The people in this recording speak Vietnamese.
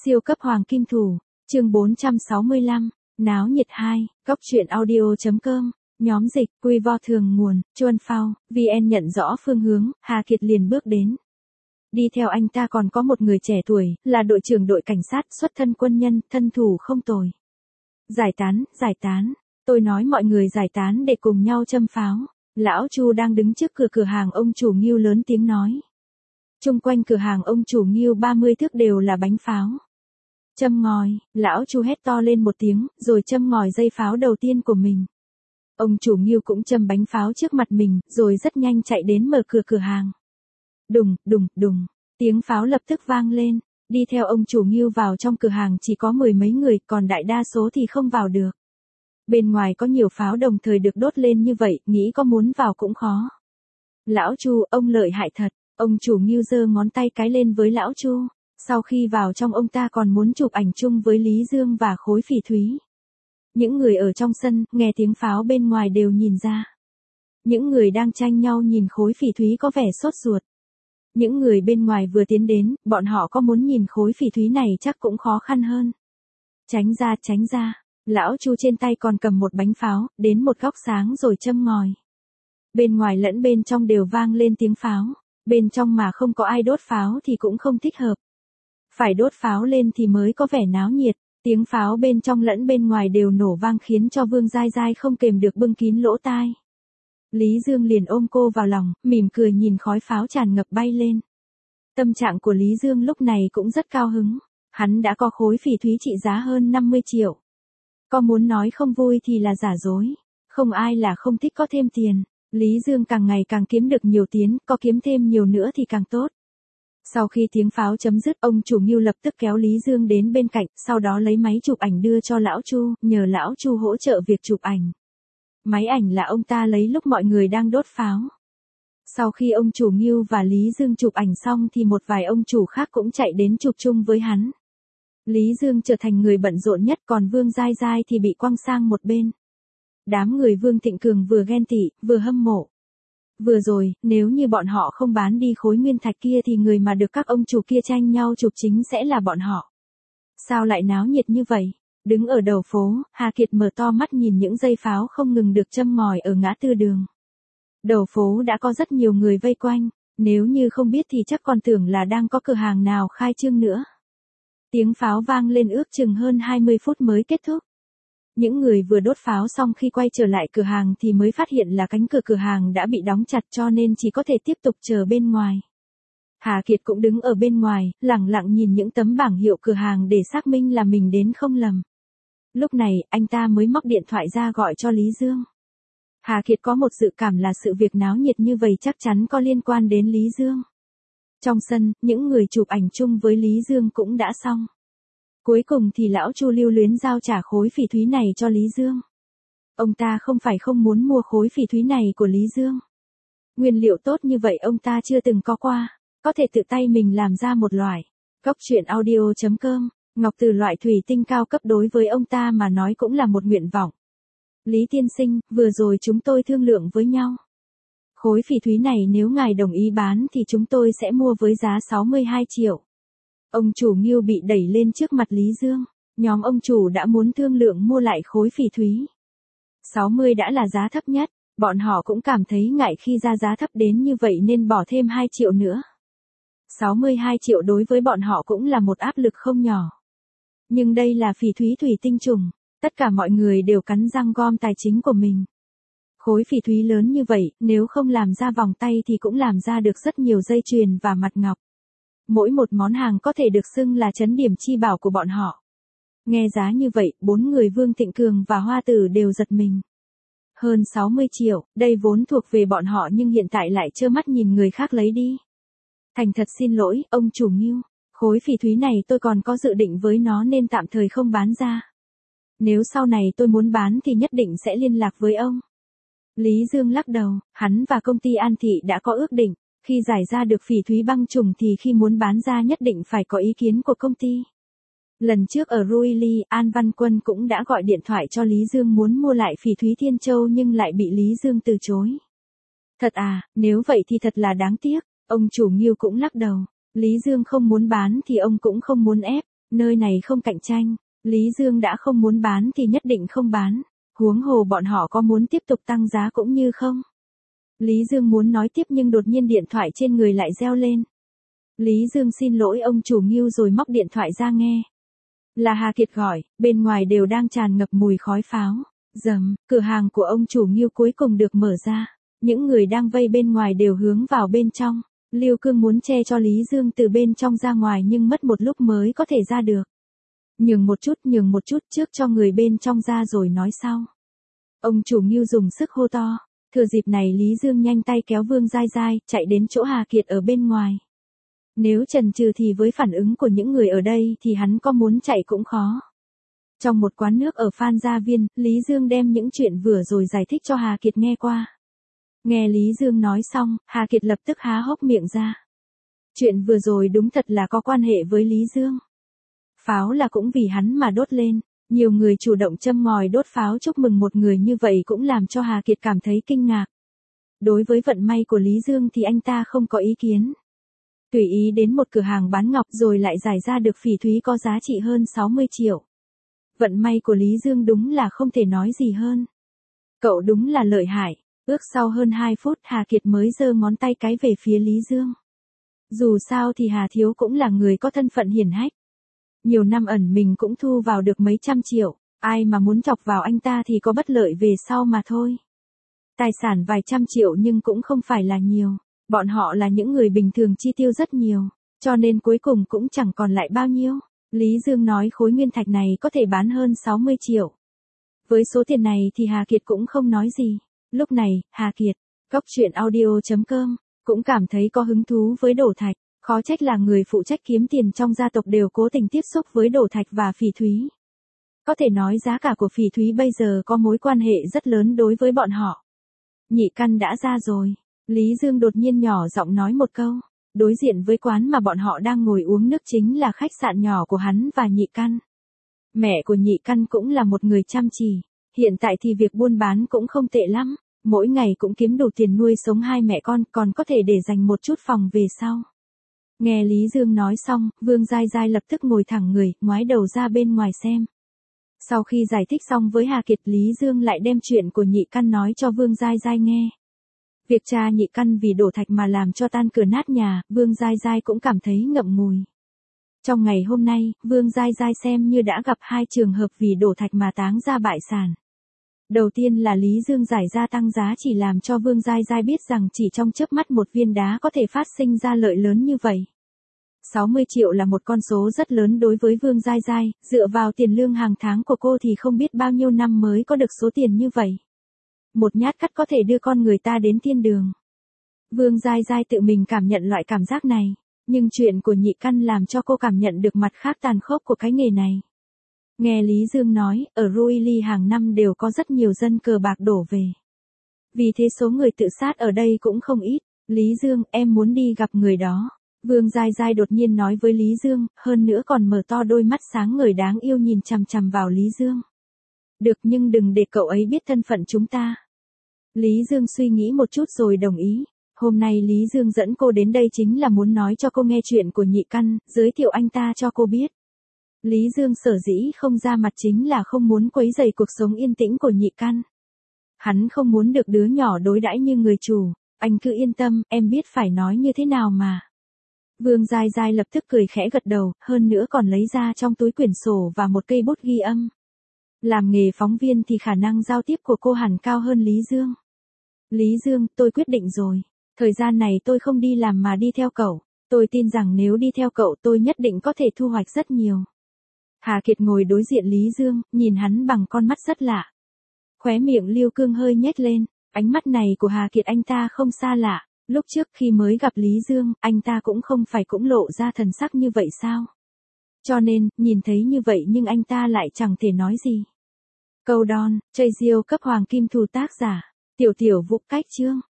Siêu cấp hoàng kim thủ, chương 465, náo nhiệt 2, góc truyện audio.com, nhóm dịch, quy vo thường nguồn, Chuan Phao, VN nhận rõ phương hướng, Hà Kiệt liền bước đến. Đi theo anh ta còn có một người trẻ tuổi, là đội trưởng đội cảnh sát, xuất thân quân nhân, thân thủ không tồi. Giải tán, tôi nói mọi người giải tán để cùng nhau châm pháo. Lão Chu đang đứng trước cửa hàng ông chủ Ngưu lớn tiếng nói. Chung quanh cửa hàng ông chủ Ngưu 30 thước đều là bánh pháo. Châm ngòi, lão Chu hét to lên một tiếng, rồi châm ngòi dây pháo đầu tiên của mình. Ông chủ Ngưu cũng châm bánh pháo trước mặt mình, rồi rất nhanh chạy đến mở cửa hàng. Đùng, tiếng pháo lập tức vang lên, đi theo ông chủ Ngưu vào trong cửa hàng chỉ có 10 mấy người, còn đại đa số thì không vào được. Bên ngoài có nhiều pháo đồng thời được đốt lên như vậy, nghĩ có muốn vào cũng khó. Lão Chu, ông lợi hại thật, ông chủ Ngưu giơ ngón tay cái lên với lão Chu. Sau khi vào trong ông ta còn muốn chụp ảnh chung với Lý Dương và Khối Phỉ Thúy. Những người ở trong sân, nghe tiếng pháo bên ngoài đều nhìn ra. Những người đang tranh nhau nhìn Khối Phỉ Thúy có vẻ sốt ruột. Những người bên ngoài vừa tiến đến, bọn họ có muốn nhìn Khối Phỉ Thúy này chắc cũng khó khăn hơn. Tránh ra. Lão Chu trên tay còn cầm một bánh pháo, đến một góc sáng rồi châm ngòi. Bên ngoài lẫn bên trong đều vang lên tiếng pháo. Bên trong mà không có ai đốt pháo thì cũng không thích hợp. Phải đốt pháo lên thì mới có vẻ náo nhiệt. Tiếng pháo bên trong lẫn bên ngoài đều nổ vang khiến cho Vương Giai Giai không kềm được bưng kín lỗ tai. Lý Dương liền ôm cô vào lòng, mỉm cười nhìn khói pháo tràn ngập bay lên. Tâm trạng của Lý Dương lúc này cũng rất cao hứng. Hắn đã có Khối Phỉ Thúy trị giá hơn 50 triệu. Có muốn nói không vui thì là giả dối. Không ai là không thích có thêm tiền. Lý Dương càng ngày càng kiếm được nhiều tiền, có kiếm thêm nhiều nữa thì càng tốt. Sau khi tiếng pháo chấm dứt, ông chủ Ngưu lập tức kéo Lý Dương đến bên cạnh, sau đó lấy máy chụp ảnh đưa cho lão Chu, nhờ lão Chu hỗ trợ việc chụp ảnh. Máy ảnh là ông ta lấy lúc mọi người đang đốt pháo. Sau khi ông chủ Ngưu và Lý Dương chụp ảnh xong thì một vài ông chủ khác cũng chạy đến chụp chung với hắn. Lý Dương trở thành người bận rộn nhất, còn Vương Giai Giai thì bị quăng sang một bên. Đám người Vương Thịnh Cường vừa ghen tị, vừa hâm mộ. Vừa rồi, nếu như bọn họ không bán đi khối nguyên thạch kia thì người mà được các ông chủ kia tranh nhau chụp chính sẽ là bọn họ. Sao lại náo nhiệt như vậy? Đứng ở đầu phố, Hà Kiệt mở to mắt nhìn những dây pháo không ngừng được châm ngòi ở ngã tư đường. Đầu phố đã có rất nhiều người vây quanh, nếu như không biết thì chắc còn tưởng là đang có cửa hàng nào khai trương nữa. Tiếng pháo vang lên ước chừng hơn 20 phút mới kết thúc. Những người vừa đốt pháo xong khi quay trở lại cửa hàng thì mới phát hiện là cánh cửa hàng đã bị đóng chặt cho nên chỉ có thể tiếp tục chờ bên ngoài. Hà Kiệt cũng đứng ở bên ngoài, lẳng lặng nhìn những tấm bảng hiệu cửa hàng để xác minh là mình đến không lầm. Lúc này, anh ta mới móc điện thoại ra gọi cho Lý Dương. Hà Kiệt có một dự cảm là sự việc náo nhiệt như vậy chắc chắn có liên quan đến Lý Dương. Trong sân, những người chụp ảnh chung với Lý Dương cũng đã xong. Cuối cùng thì lão Chu lưu luyến giao trả Khối Phỉ Thúy này cho Lý Dương. Ông ta không phải không muốn mua Khối Phỉ Thúy này của Lý Dương. Nguyên liệu tốt như vậy ông ta chưa từng có qua, có thể tự tay mình làm ra một loại. Góc truyện audio.com, ngọc từ loại thủy tinh cao cấp đối với ông ta mà nói cũng là một nguyện vọng. Lý tiên sinh, vừa rồi chúng tôi thương lượng với nhau. Khối Phỉ Thúy này nếu ngài đồng ý bán thì chúng tôi sẽ mua với giá 62 triệu. Ông chủ Ngưu bị đẩy lên trước mặt Lý Dương. Nhóm ông chủ đã muốn thương lượng mua lại Khối Phỉ Thúy. 60 đã là giá thấp nhất. Bọn họ cũng cảm thấy ngại khi ra giá thấp đến như vậy nên bỏ thêm 2 triệu nữa. 62 triệu đối với bọn họ cũng là một áp lực không nhỏ. Nhưng đây là phỉ thúy thủy tinh trùng. Tất cả mọi người đều cắn răng gom tài chính của mình. Khối phỉ thúy lớn như vậy, nếu không làm ra vòng tay thì cũng làm ra được rất nhiều dây chuyền và mặt ngọc. Mỗi một món hàng có thể được xưng là trấn điểm chi bảo của bọn họ. Nghe giá như vậy, 4 người Vương Thịnh Cường và Hoa Tử đều giật mình. Hơn 60 triệu, đây vốn thuộc về bọn họ nhưng hiện tại lại trơ mắt nhìn người khác lấy đi. Thành thật xin lỗi, ông chủ Ngưu, khối phỉ thúy này tôi còn có dự định với nó nên tạm thời không bán ra. Nếu sau này tôi muốn bán thì nhất định sẽ liên lạc với ông. Lý Dương lắc đầu, hắn và công ty An Thị đã có ước định, khi giải ra được phỉ thúy băng trùng thì khi muốn bán ra nhất định phải có ý kiến của công ty. Lần trước ở Ruili, An Văn Quân cũng đã gọi điện thoại cho Lý Dương muốn mua lại phỉ thúy Thiên Châu nhưng lại bị Lý Dương từ chối. Thật à, nếu vậy thì thật là đáng tiếc, ông chủ Ngưu cũng lắc đầu. Lý Dương không muốn bán thì ông cũng không muốn ép, Nơi này không cạnh tranh, Lý Dương đã không muốn bán thì nhất định không bán. Huống hồ bọn họ có muốn tiếp tục tăng giá cũng như không. Lý Dương muốn nói tiếp nhưng đột nhiên điện thoại trên người lại reo lên. Lý Dương xin lỗi ông chủ Ngưu rồi móc điện thoại ra nghe. Là Hà Kiệt gọi, bên ngoài đều đang tràn ngập mùi khói pháo. Rầm, cửa hàng của ông chủ Ngưu cuối cùng được mở ra. Những người đang vây bên ngoài đều hướng vào bên trong. Lưu Cương muốn che cho Lý Dương từ bên trong ra ngoài nhưng mất một lúc mới có thể ra được. Nhường một chút trước cho người bên trong ra rồi nói sau. Ông chủ Ngưu dùng sức hô to. Thừa dịp này Lý Dương nhanh tay kéo Vương Giai Giai, chạy đến chỗ Hà Kiệt ở bên ngoài. Nếu chần chừ thì với phản ứng của những người ở đây thì hắn có muốn chạy cũng khó. Trong một quán nước ở Phan Gia Viên, Lý Dương đem những chuyện vừa rồi giải thích cho Hà Kiệt nghe qua. Nghe Lý Dương nói xong, Hà Kiệt lập tức há hốc miệng ra. Chuyện vừa rồi đúng thật là có quan hệ với Lý Dương. Pháo là cũng vì hắn mà đốt lên, nhiều người chủ động châm ngòi đốt pháo chúc mừng một người như vậy cũng làm cho Hà Kiệt cảm thấy kinh ngạc. Đối với vận may của Lý Dương thì anh ta không có ý kiến. Tùy ý đến một cửa hàng bán ngọc rồi lại giải ra được phỉ thúy có giá trị hơn 60 triệu. Vận may của Lý Dương đúng là không thể nói gì hơn. Cậu đúng là lợi hại. Ước sau hơn 2 phút Hà Kiệt mới giơ ngón tay cái về phía Lý Dương. Dù sao thì Hà Thiếu cũng là người có thân phận hiển hách. Nhiều năm ẩn mình cũng thu vào được mấy trăm triệu, ai mà muốn chọc vào anh ta thì có bất lợi về sau mà thôi. Tài sản vài trăm triệu nhưng cũng không phải là nhiều, bọn họ là những người bình thường chi tiêu rất nhiều, cho nên cuối cùng cũng chẳng còn lại bao nhiêu. Lý Dương nói khối nguyên thạch này có thể bán hơn 60 triệu. Với số tiền này thì Hà Kiệt cũng không nói gì. Lúc này, Hà Kiệt, coctruyện.audio.com, cũng cảm thấy có hứng thú với đổ thạch. Khó trách là người phụ trách kiếm tiền trong gia tộc đều cố tình tiếp xúc với đổ thạch và phỉ thúy. Có thể nói giá cả của phỉ thúy bây giờ có mối quan hệ rất lớn đối với bọn họ. Nhị căn đã ra rồi. Lý Dương đột nhiên nhỏ giọng nói một câu. Đối diện với quán mà bọn họ đang ngồi uống nước chính là khách sạn nhỏ của hắn và nhị căn. Mẹ của nhị căn cũng là một người chăm chỉ. Hiện tại thì việc buôn bán cũng không tệ lắm. Mỗi ngày cũng kiếm đủ tiền nuôi sống hai mẹ con còn có thể để dành một chút phòng về sau. Nghe Lý Dương nói xong, Vương Giai Giai lập tức ngồi thẳng người, ngoái đầu ra bên ngoài xem. Sau khi giải thích xong với Hà Kiệt, Lý Dương lại đem chuyện của nhị căn nói cho Vương Giai Giai nghe. Việc cha nhị căn vì đổ thạch mà làm cho tan cửa nát nhà, Vương Giai Giai cũng cảm thấy ngậm ngùi. Trong ngày hôm nay, Vương Giai Giai xem như đã gặp 2 trường hợp vì đổ thạch mà táng ra bại sản. Đầu tiên là Lý Dương giải ra tăng giá chỉ làm cho Vương Giai Giai biết rằng chỉ trong chớp mắt một viên đá có thể phát sinh ra lợi lớn như vậy. 60 triệu là một con số rất lớn đối với Vương Giai Giai, dựa vào tiền lương hàng tháng của cô thì không biết bao nhiêu năm mới có được số tiền như vậy. Một nhát cắt có thể đưa con người ta đến thiên đường. Vương Giai Giai tự mình cảm nhận loại cảm giác này, nhưng chuyện của nhị căn làm cho cô cảm nhận được mặt khác tàn khốc của cái nghề này. Nghe Lý Dương nói, ở Ruili hàng năm đều có rất nhiều dân cờ bạc đổ về. Vì thế số người tự sát ở đây cũng không ít. Lý Dương, em muốn đi gặp người đó. Vương Giai Giai đột nhiên nói với Lý Dương, hơn nữa còn mở to đôi mắt sáng ngời đáng yêu nhìn chằm chằm vào Lý Dương. Được, nhưng đừng để cậu ấy biết thân phận chúng ta. Lý Dương suy nghĩ một chút rồi đồng ý. Hôm nay Lý Dương dẫn cô đến đây chính là muốn nói cho cô nghe chuyện của nhị căn, giới thiệu anh ta cho cô biết. Lý Dương sở dĩ không ra mặt chính là không muốn quấy rầy cuộc sống yên tĩnh của nhị căn. Hắn không muốn được đứa nhỏ đối đãi như người chủ, anh cứ yên tâm, em biết phải nói như thế nào mà. Vương Giai Giai lập tức cười khẽ gật đầu, hơn nữa còn lấy ra trong túi quyển sổ và một cây bút ghi âm. Làm nghề phóng viên thì khả năng giao tiếp của cô hẳn cao hơn Lý Dương. Lý Dương, tôi quyết định rồi. Thời gian này tôi không đi làm mà đi theo cậu. Tôi tin rằng nếu đi theo cậu tôi nhất định có thể thu hoạch rất nhiều. Hà Kiệt ngồi đối diện Lý Dương, nhìn hắn bằng con mắt rất lạ. Khóe miệng Lưu Cương hơi nhếch lên, ánh mắt này của Hà Kiệt anh ta không xa lạ. Lúc trước khi mới gặp Lý Dương, anh ta cũng không phải cũng lộ ra thần sắc như vậy sao? Cho nên, nhìn thấy như vậy nhưng anh ta lại chẳng thể nói gì. Câu đon, chơi diêu cấp hoàng kim thủ tác giả. Tiểu Vũ cách chương.